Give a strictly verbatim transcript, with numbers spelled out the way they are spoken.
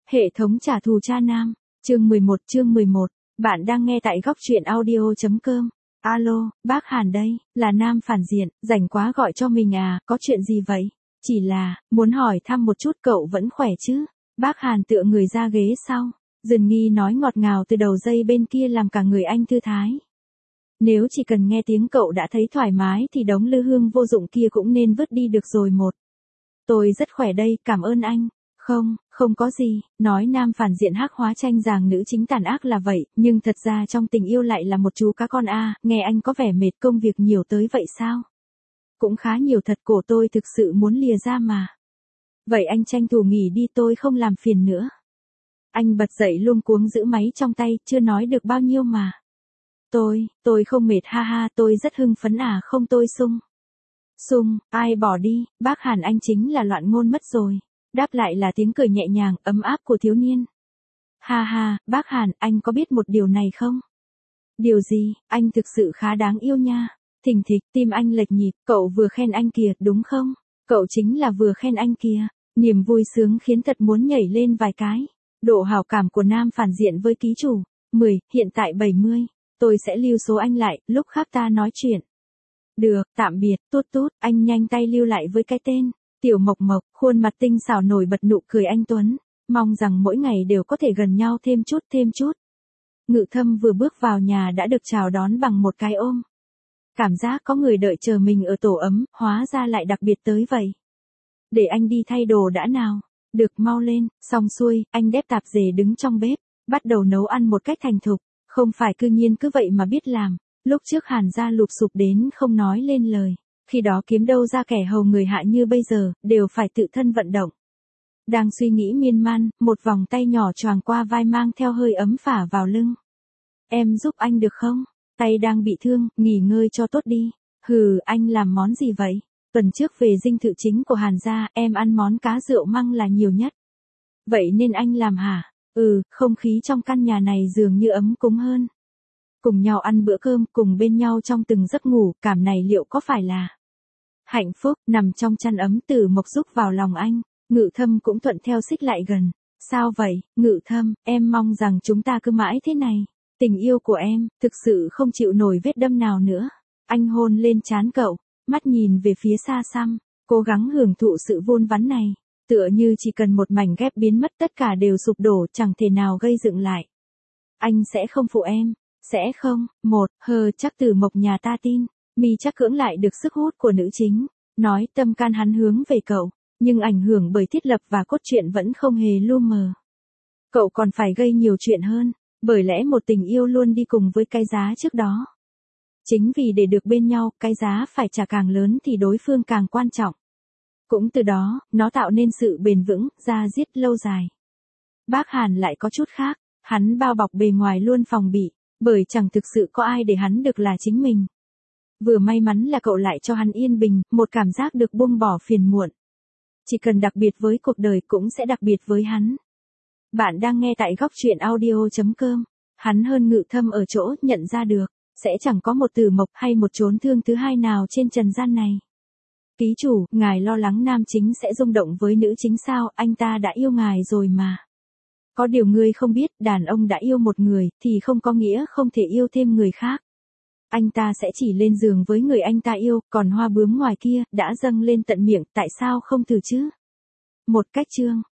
Hệ thống trả thù cha nam, chương mười một chương mười một, bạn đang nghe tại góc truyện audio.com. Alo, bác Hàn đây, là nam phản diện, rảnh quá gọi cho mình à, có chuyện gì vậy? Chỉ là, muốn hỏi thăm một chút cậu vẫn khỏe chứ? Bác Hàn tựa người ra ghế sau, dần nghi nói ngọt ngào từ đầu dây bên kia làm cả người anh thư thái. Nếu chỉ cần nghe tiếng cậu đã thấy thoải mái thì đống lư hương vô dụng kia cũng nên vứt đi được rồi một. Tôi rất khỏe đây, cảm ơn anh. Không, không có gì, nói nam phản diện hắc hóa tranh giàng nữ chính tàn ác là vậy, nhưng thật ra trong tình yêu lại là một chú cá con a, à, nghe anh có vẻ mệt công việc nhiều tới vậy sao? Cũng khá nhiều thật, cổ tôi thực sự muốn lìa ra mà. Vậy anh tranh thủ nghỉ đi, tôi không làm phiền nữa. Anh bật dậy luống cuống giữ máy trong tay, chưa nói được bao nhiêu mà. Tôi, tôi không mệt ha ha, tôi rất hưng phấn à, không tôi sung. Sung, ai bỏ đi, bác Hàn anh chính là loạn ngôn mất rồi. Đáp lại là tiếng cười nhẹ nhàng, ấm áp của thiếu niên. Ha ha, bác Hàn, anh có biết một điều này không? Điều gì, anh thực sự khá đáng yêu nha. Thình thịch, tim anh lệch nhịp, cậu vừa khen anh kìa, đúng không? Cậu chính là vừa khen anh kìa. Niềm vui sướng khiến thật muốn nhảy lên vài cái. Độ hảo cảm của nam phản diện với ký chủ, mười, hiện tại bảy mươi. Tôi sẽ lưu số anh lại, lúc khác ta nói chuyện. Được, tạm biệt, tút tút, anh nhanh tay lưu lại với cái tên. Tiểu Mộc Mộc, khuôn mặt tinh xảo nổi bật nụ cười anh tuấn, mong rằng mỗi ngày đều có thể gần nhau thêm chút thêm chút. Ngự Thâm vừa bước vào nhà đã được chào đón bằng một cái ôm. Cảm giác có người đợi chờ mình ở tổ ấm, hóa ra lại đặc biệt tới vậy. Để anh đi thay đồ đã nào. Được, mau lên, xong xuôi, anh đép tạp dề đứng trong bếp, bắt đầu nấu ăn một cách thành thục, không phải cư nhiên cứ vậy mà biết làm. Lúc trước Hàn gia lụp sụp đến không nói lên lời. Khi đó kiếm đâu ra kẻ hầu người hạ như bây giờ, đều phải tự thân vận động. Đang suy nghĩ miên man, một vòng tay nhỏ choàng qua vai mang theo hơi ấm phả vào lưng. Em giúp anh được không? Tay đang bị thương, nghỉ ngơi cho tốt đi. Hừ, anh làm món gì vậy? Tuần trước về dinh thự chính của Hàn gia, em ăn món cá rượu măng là nhiều nhất. Vậy nên anh làm hả? Ừ, không khí trong căn nhà này dường như ấm cúng hơn. Cùng nhau ăn bữa cơm, cùng bên nhau trong từng giấc ngủ, cảm này liệu có phải là hạnh phúc? Nằm trong chăn ấm, Tử Mộc rúc vào lòng anh, Ngự Thâm cũng thuận theo xích lại gần. Sao vậy, Ngự Thâm, em mong rằng chúng ta cứ mãi thế này. Tình yêu của em, thực sự không chịu nổi vết đâm nào nữa. Anh hôn lên trán cậu, mắt nhìn về phía xa xăm, cố gắng hưởng thụ sự vun vắn này. Tựa như chỉ cần một mảnh ghép biến mất tất cả đều sụp đổ, chẳng thể nào gây dựng lại. Anh sẽ không phụ em, sẽ không, một, hờ chắc Tử Mộc nhà ta tin. Mi chắc cưỡng lại được sức hút của nữ chính, nói tâm can hắn hướng về cậu, nhưng ảnh hưởng bởi thiết lập và cốt truyện vẫn không hề lu mờ. Cậu còn phải gây nhiều chuyện hơn, bởi lẽ một tình yêu luôn đi cùng với cái giá trước đó. Chính vì để được bên nhau, cái giá phải trả càng lớn thì đối phương càng quan trọng. Cũng từ đó, nó tạo nên sự bền vững, da diết lâu dài. Bác Hàn lại có chút khác, hắn bao bọc bề ngoài luôn phòng bị, bởi chẳng thực sự có ai để hắn được là chính mình. Vừa may mắn là cậu lại cho hắn yên bình, một cảm giác được buông bỏ phiền muộn. Chỉ cần đặc biệt với cuộc đời cũng sẽ đặc biệt với hắn. Bạn đang nghe tại góc truyện audio.com. Hắn hơn Ngự Thâm ở chỗ nhận ra được, sẽ chẳng có một Tử Mộc hay một chốn thương thứ hai nào trên trần gian này. Ký chủ, ngài lo lắng nam chính sẽ rung động với nữ chính sao, anh ta đã yêu ngài rồi mà. Có điều ngươi không biết, đàn ông đã yêu một người, thì không có nghĩa không thể yêu thêm người khác. Anh ta sẽ chỉ lên giường với người anh ta yêu, còn hoa bướm ngoài kia, đã dâng lên tận miệng, tại sao không thử chứ? Một cách chương,